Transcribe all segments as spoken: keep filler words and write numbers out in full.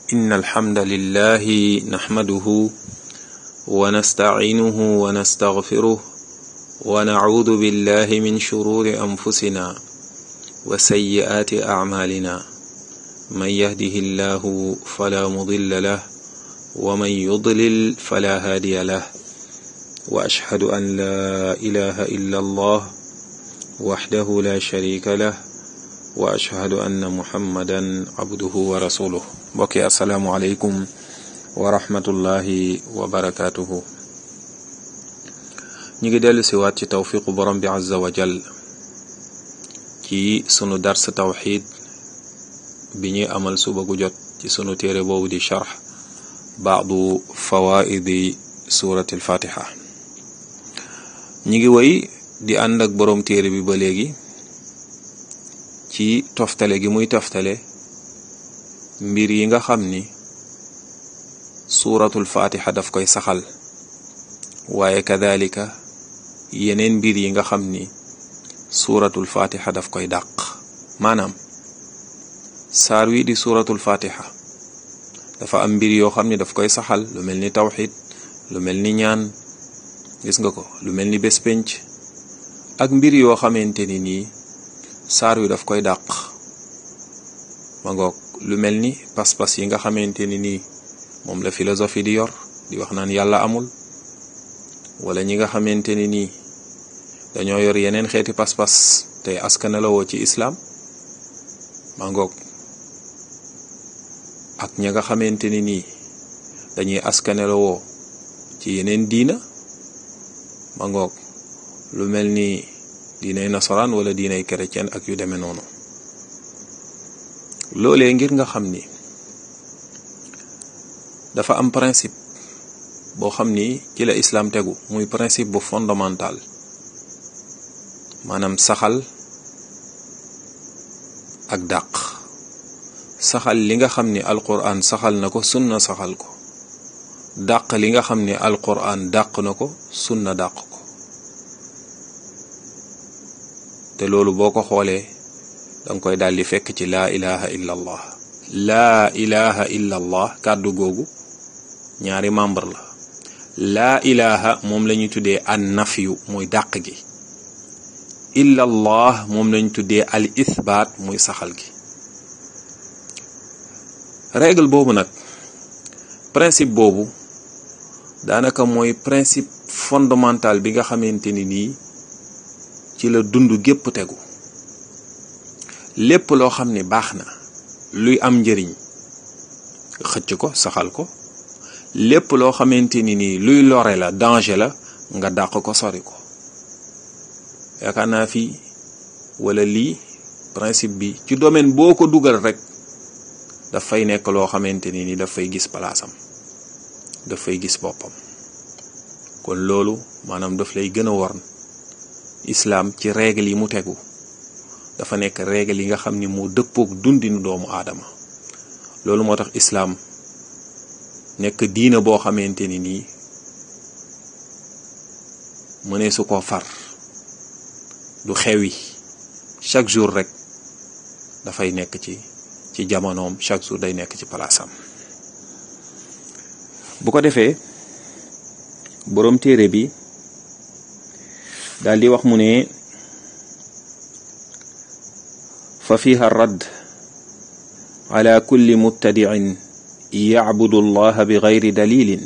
إن الحمد لله نحمده ونستعينه ونستغفره ونعوذ بالله من شرور أنفسنا وسيئات أعمالنا من يهده الله فلا مضل له ومن يضلل فلا هادي له وأشهد أن لا إله إلا الله وحده لا شريك له وأشهد أن محمدا عبده ورسوله بقي السلام عليكم ورحمة الله وبركاته نيجي ديال سوات توفيق برم عز وجل ci sunu dars tawxid bi ñuy amal suba gu jot ci sunu téere boobu di sharx baadu fawaidi surati al-fatiha ñi ngi woy di ànd ak boroom téere bi ba léegi ci toftale gi muy toftale mbir yi nga xam ni suratul fatiha daf koy saxal waaye kadhalika yeneen mbir yi nga xam ni suratul fatiha daf koy dàq maanaam saar wi di suratul fatiha dafa am mbir yoo xam ni daf koy saxal lu mel ni tawxid lu mel ni ñaan gis nga ko lu mel ni bés penc ak mbir yoo xamante ni nii saar wi daf koy dàq ma ngoog lu mel ni pas-pas yi nga xamante ni nii moom la philosophie di yor di wax naan yàlla amul wala ñi nga xamante ni nii dañoo yor yeneen xeeti pas-pas tey askanalawoo ci islaam ma ngoog ak ña nga xamante ni nii dañuy askanalawoo ci yeneen diina ma ngoog lu mel ni diinay nasaraan wala diinay chrétien ak yu demee noonu loolee ngir nga xam ni dafa am principe boo xam ni ci la islam tegu muy principe bu fondamental maanaam saxal ak dàq saxal li nga xam ni alquran saxal na ko sunna saxal ko dàq li nga xam ni alquran dàq na ko sunna dàq ko te loolu boo ko xoolee danga koy daldi fekk ci laa ilaha illa allah laa ilaha illa allah kàddu googu ñaari membre la laa ilaha moom la ñuy tuddee an nafyu muy dàq gi illa allah moom lañ tuddee al ithbaat muy saxal gi règle boobu nag principe boobu daanaka mooy principe fondamental bi nga xamante ni nii ci la dund gépp tegu lépp loo xam ne baax na luy am njëriñ xëcc ko saxal ko lépp loo xamante ni nii luy lore la danger la nga dàq ko sori ko yaakaar naa fii wala lii principe bi ci domaine boo ko dugal rek daf fay nekk loo xamante ni ni daf fay gis palaasam daf fay gis boppam kon loolu maanaam daf lay gën a worn islam ci règle yi mu tegu dafa nekk règle yi nga xam ni moo dëppook dundinu doomu aadama loolu moo tax islam nekk diina boo xamante ni nii mënee su ko far du xewi chaque jour rek dafay nekk ci ci jamonoom chaque jour day nekk ci palaasam bu ko defee boroom téere bi daal di wax mu ne fa fiha radd ala kulli mubtadi'in ya'budu allaha bi ghayri dalilin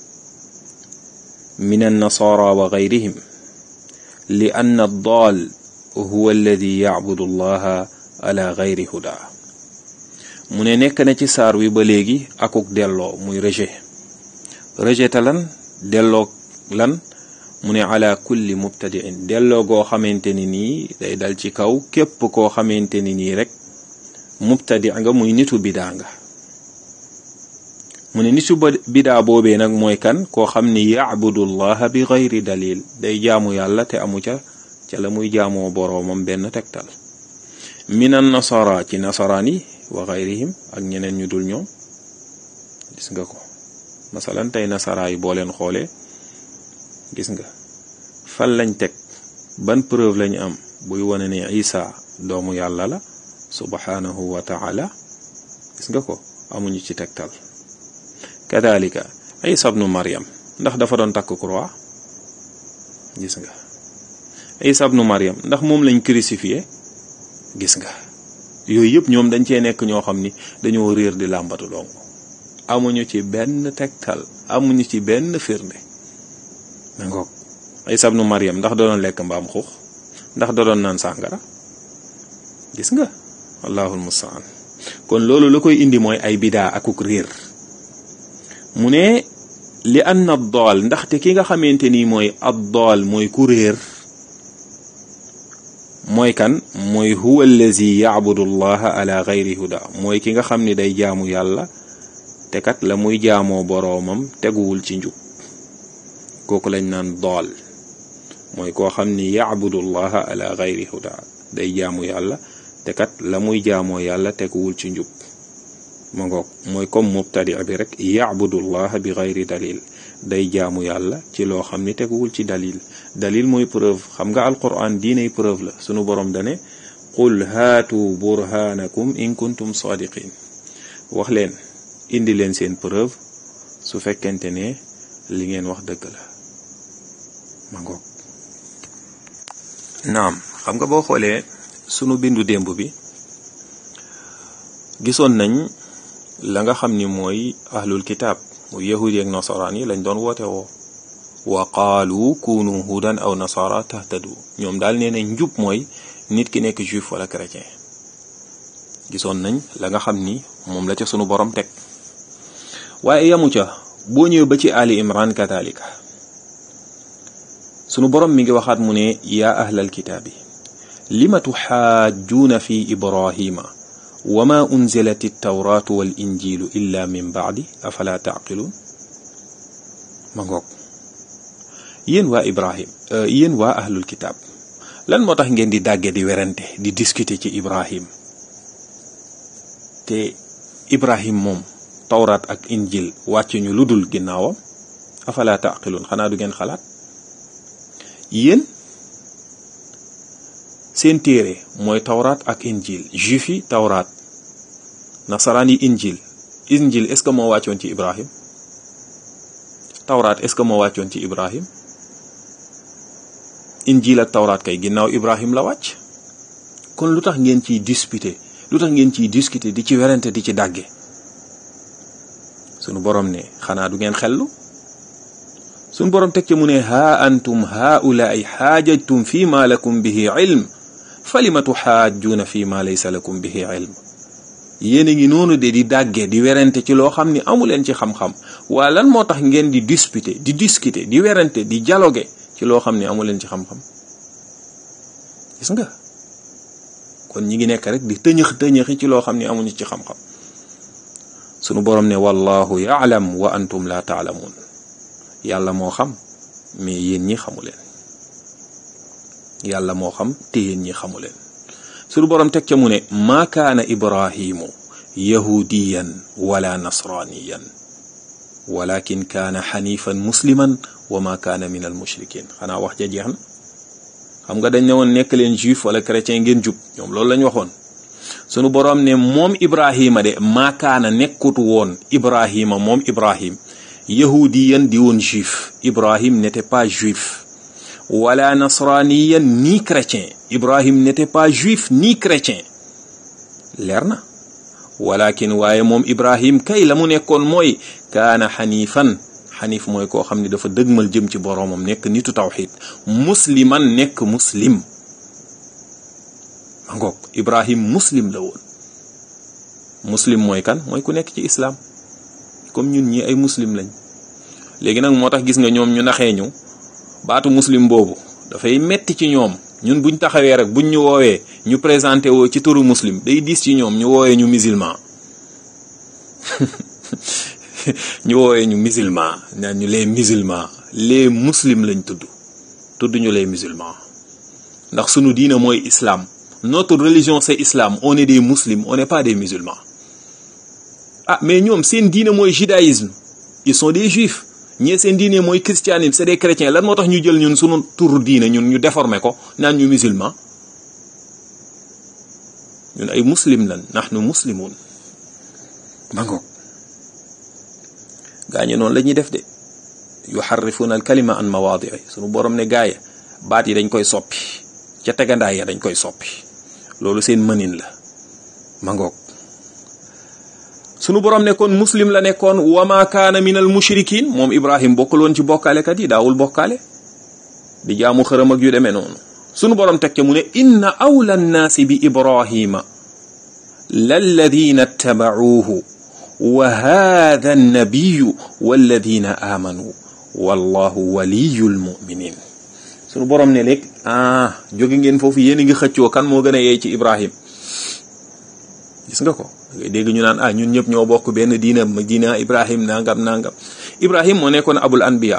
min an-nasara wa ghayrihim li anna ad-dal huwa alladhi ya'budu allaha ala ghayri huda mu ne nekk na ci saar wi ba léegi akuk delloo muy rejet rejeté lan delloo lan mu ne ala kulli mubtadi'in delloo goo xamante ni nii day dal ci kaw képp koo xamante ni nii rek mubtadi nga muy nitu bidaa nga mu ne nitu bidaa boobee nag mooy kan koo xam ni ya'budu allaha bi ghayri dalil day jaamu yàlla te amu ca ca la muy jaamoo boroomam benn tegtal minan nasara ci nasaraan yi wa ghayrihim ak ñeneen ñu dul ñoom gis nga ko masalan tey nasara yi boo leen xoolee gis nga fan lañ teg ban preuve lañ am buy wane ne Isa doomu yàlla la subhanahu wa ta'ala gis nga ko amuñu ci tegtal. kadalika Isa ibnu Maryam ndax dafa doon takk croix gis nga. Isa ibnu Maryam ndax moom lañ crucifié gis nga. yooyu yëpp ñoom dañ cee nekk ñoo xam ni dañoo réer di làmbatu dong amuñu ci benn tegtal amuñu ci benn firnde ma ngoog. Isa ibnu Maryam ndax da doon lekk mbaam xuux ndax da doon naan sàngara gis nga. allahul mustaan. kon loolu la koy indi mooy ay bidaa akuk réer mu ne li anna ad-daal ndaxte ki nga xamante ni mooy ad-daal mooy ku réer mooy kan mooy huwa allazi ya'budu allaha ala ghayri huda mooy ki nga xam ni day jaamu yàlla te kat la muy jaamoo boroomam teguwul ci njub kooku lañ naan daal mooy koo xam ni ya'budu allaha ala ghayri huda day jaamu yàlla te kat la muy jaamoo yàlla teguwul ci njub ma ngoog mooy comme mubtadi bi rek ya'budu allaha bi ghayri dalil day jaamu yàlla ci loo xam ni teguwul ci dalil dalil mooy preuve xam nga alquran diiney preuve la sunu borom dane qul haatu burhanakum in kuntum sadiqin wax leen indi leen seen preuve su fekkente ne li ngeen wax dëgg la ma ngoog. naam xam nga boo xoolee sunu bindu démb bi gisoon nañ la nga xam ni mooy ahlul kitaab mu yahudi ak nasaraan yi lañ doon woote woo wa qaalu kunu hudan aw nasara tahtadu ñoom daal nee nañ njub mooy nit ki nekk juif wala chrétien gisoon nañ la nga xam ni moom la ca sunu borom teg waaye yamu ca boo ñëwee ba ci ali imran kadalika sunu borom mi ngi waxaat mu ne yaa ahlal kitaabi lima tuxaajjuuna fi ibrahima wa ma unzilat at-tawratu wal injilu illa min ba'di afala taqilun ma ngoog yéen waa ibrahim yéen waa ahlul kitaab lan moo tax ngeen di dàgge di werante di discuter ci ibrahim te ibrahim moom tawraat ak injil wàcc ñu lu dul ginnaawam afala taqilun xanaa du ngeen xalaat yéen seen téere mooy tawraat ak injil juif yi tawraat nasaraan yi injil injil est-ce que moo wàccoon ci ibrahim tawraat est-ce que moo wàccoon ci ibrahim injil ak tawraat kay ginnaaw ibrahim la wàcc kon lu tax ngeen ciy disputer lu tax ngeen ciy discuter di ci werante di ci dàgge sunu borom ne xanaa du ngeen xellu sunu borom teg ci mu ne ha antum haulaai xaajajtum fi ma lakum bihi ilm falima tuxaajjuuna fi ma laysa lakum bihi ilm yéen a ngi noonu de di dàgge di werante ci loo xam ni amuleen ci xam-xam waa lan moo tax ngeen di disputer di discuter di werante di dialoguer ci loo xam ni amuleen ci xam-xam gis nga kon ñi ngi nekk rek di tëñëx tëñëxi ci loo xam ni amuñu ci xam-xam sunu borom ne wallahu ya'lam wa antum la ta'lamun yàlla moo xam mais yéen ñi xamuleen yàlla moo xam te yéen ñi xamuleen sunu borom teg ca mu ne maa kaana ibrahimu yahudiyan wala nasraniyan walakin kaana xanifan musliman wa ma kaana min al mushrikin xanaa wax ja jeex na xam nga dañ ne woon nekk leen juif wala chrétien ngeen jub ñoom loolu lañ waxoon sunu borom ne moom ibrahima de maa kaana nekkut woon ibrahima moom ibrahim yahudiyan di woon juif ibrahim n'était pas juif wala nasraniyan ni chrétien ibrahim n'était pas juif ni chrétien leer na walakin waaye moom ibrahim kay la mu nekkoon mooy kaana xanifan xanif mooy koo xam ni dafa dëgmal jëm ci boroomam nekk nitu tawxid musliman nekk muslim ma ngoog ibrahim muslim la woon muslim mooy kan mooy ku nekk ci islam comme ñun ñi ay muslim lañ léegi nag moo tax gis nga ñoom ñu naxee ñu baatu muslim boobu dafay metti ci ñoom ñun buñ taxawee rek buñ ñu woowee ñu présenté woo ci turu muslim day diis ci ñoom ñu woowee ñu musulman ñu woowee ñu musulman naan ñu les musulmans les muslims lañ tudd tudd ñu les musulmans ndax sunu diina mooy islam notre religion c'est islam on est des muslims on n'est pas des musulmans ah mais ñoom seen diina mooy judaïsme ils sont des juifs ñee seen diine mooy christianisme c'est des chrétiens lan moo tax ñu jël ñun sunu turu diine ñun ñu déformé ko naan ñu musulman ñun ay muslim lan nahnu muslimun ma ngoog gaañe noonu la ñuy def de yuharrifuna al kalima an mawaadi'i sunu borom ne gaaya baat yi dañ koy soppi ca tegandaay ya dañ koy soppi loolu seen mënin la ma ngoog sunu borom nekkoon muslim la nekkoon wa ma kaana min al mushrikin moom Ibrahim bokkuloon ci bokkaalekat yi daawul bokkaale di jaamu xërëm ak yu demee noonu sunu borom teg ca mu ne inna awla nnaasi bi Ibrahima lalladina ttabauuhu wa haada annabiyu walladina aamanu wallahu waliyul muminin sunu borom ne léegi ah jóge ngeen foofu yéen a ngi xëccoo kan moo gën a yey ci Ibrahim gis nga ko ngay dégg ñu naan ah ñun ñëpp ñoo bokk benn diina ma diina Ibrahim nangam nangam Ibrahim moo nekkoon abul anbiya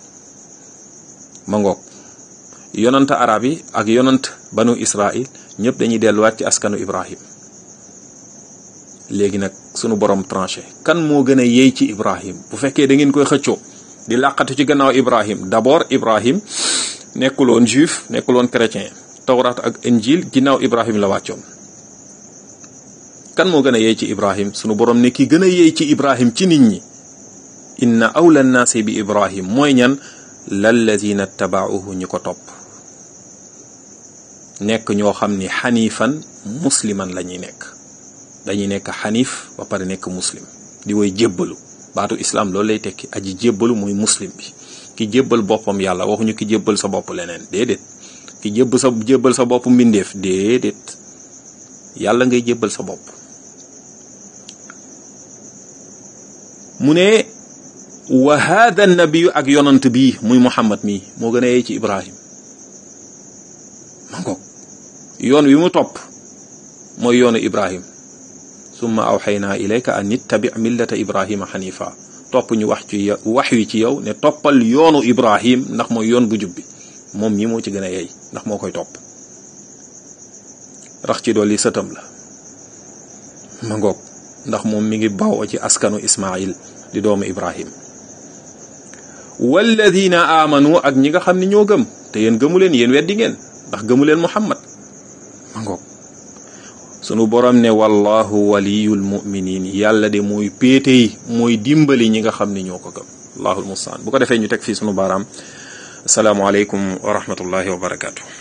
ma ngoog yonant arab yi ak yonant banu Israil ñëpp dañuy delluwaat ci askanu Ibrahim léegi nag sunu borom tranché kan moo gën a yey ci Ibrahim bu fekkee da ngeen koy xëccoo di làqatu ci gannaaw Ibrahim d'abord Ibrahim nekkuloon juif nekkuloon chrétien tawrat ak injil ginnaaw Ibrahim la wàccoon kan moo gën a yey ci Ibrahim sunu borom ne ki gën a yey ci Ibrahim ci nit ñi inna awla nnaasi bi Ibrahim mooy ñan lalladina tabauhu ñi ko topp nekk ñoo xam ni xanifan musliman la ñuy nekk dañuy nekk xanif ba pare nekk muslim di woy jébbalu baatu islam loolu lay tekki aji jébbalu muy muslim bi ki jébbal boppam yàlla waxuñu ki jébbal sa bopp leneen déedéet ki jébb sa jébbal sa bopp mbindeef déedéet yàlla ngay jébbal sa bopp mu ne wa hada nabiyu ak yonant bii muy Muhammad mii moo gën a yey ci Ibrahim ma ngoog yoon wi mu topp mooy yoonu Ibrahim summa awxaynaa ilayka an ittabi millata Ibrahima xanifa topp ñu wax ci wax wi ci yow ne toppal yoonu Ibrahim ndax mooy yoon bu jub bi moom ñi moo ci gën a yey ndax moo koy topp rax ci dolli sëtam la ma ngoog ndax moom mi ngi bawoo ci askanu Ismail di doomu Ibrahim walladina amanu ak ñi nga xam ne ñoo gëm te yéen gëmu leen yéen weddi ngeen ndax gëmu leen Muhammad ma ngoog sunu borom ne wallahu waliyul muminin yàlla de mooy péetey mooy dimbali ñi nga xam ne ñoo ko gëm allahul mustaan bu ko defee ñu teg fii sunu baaraam asalaamualeykum wa rahmatullahi wa barakaatu.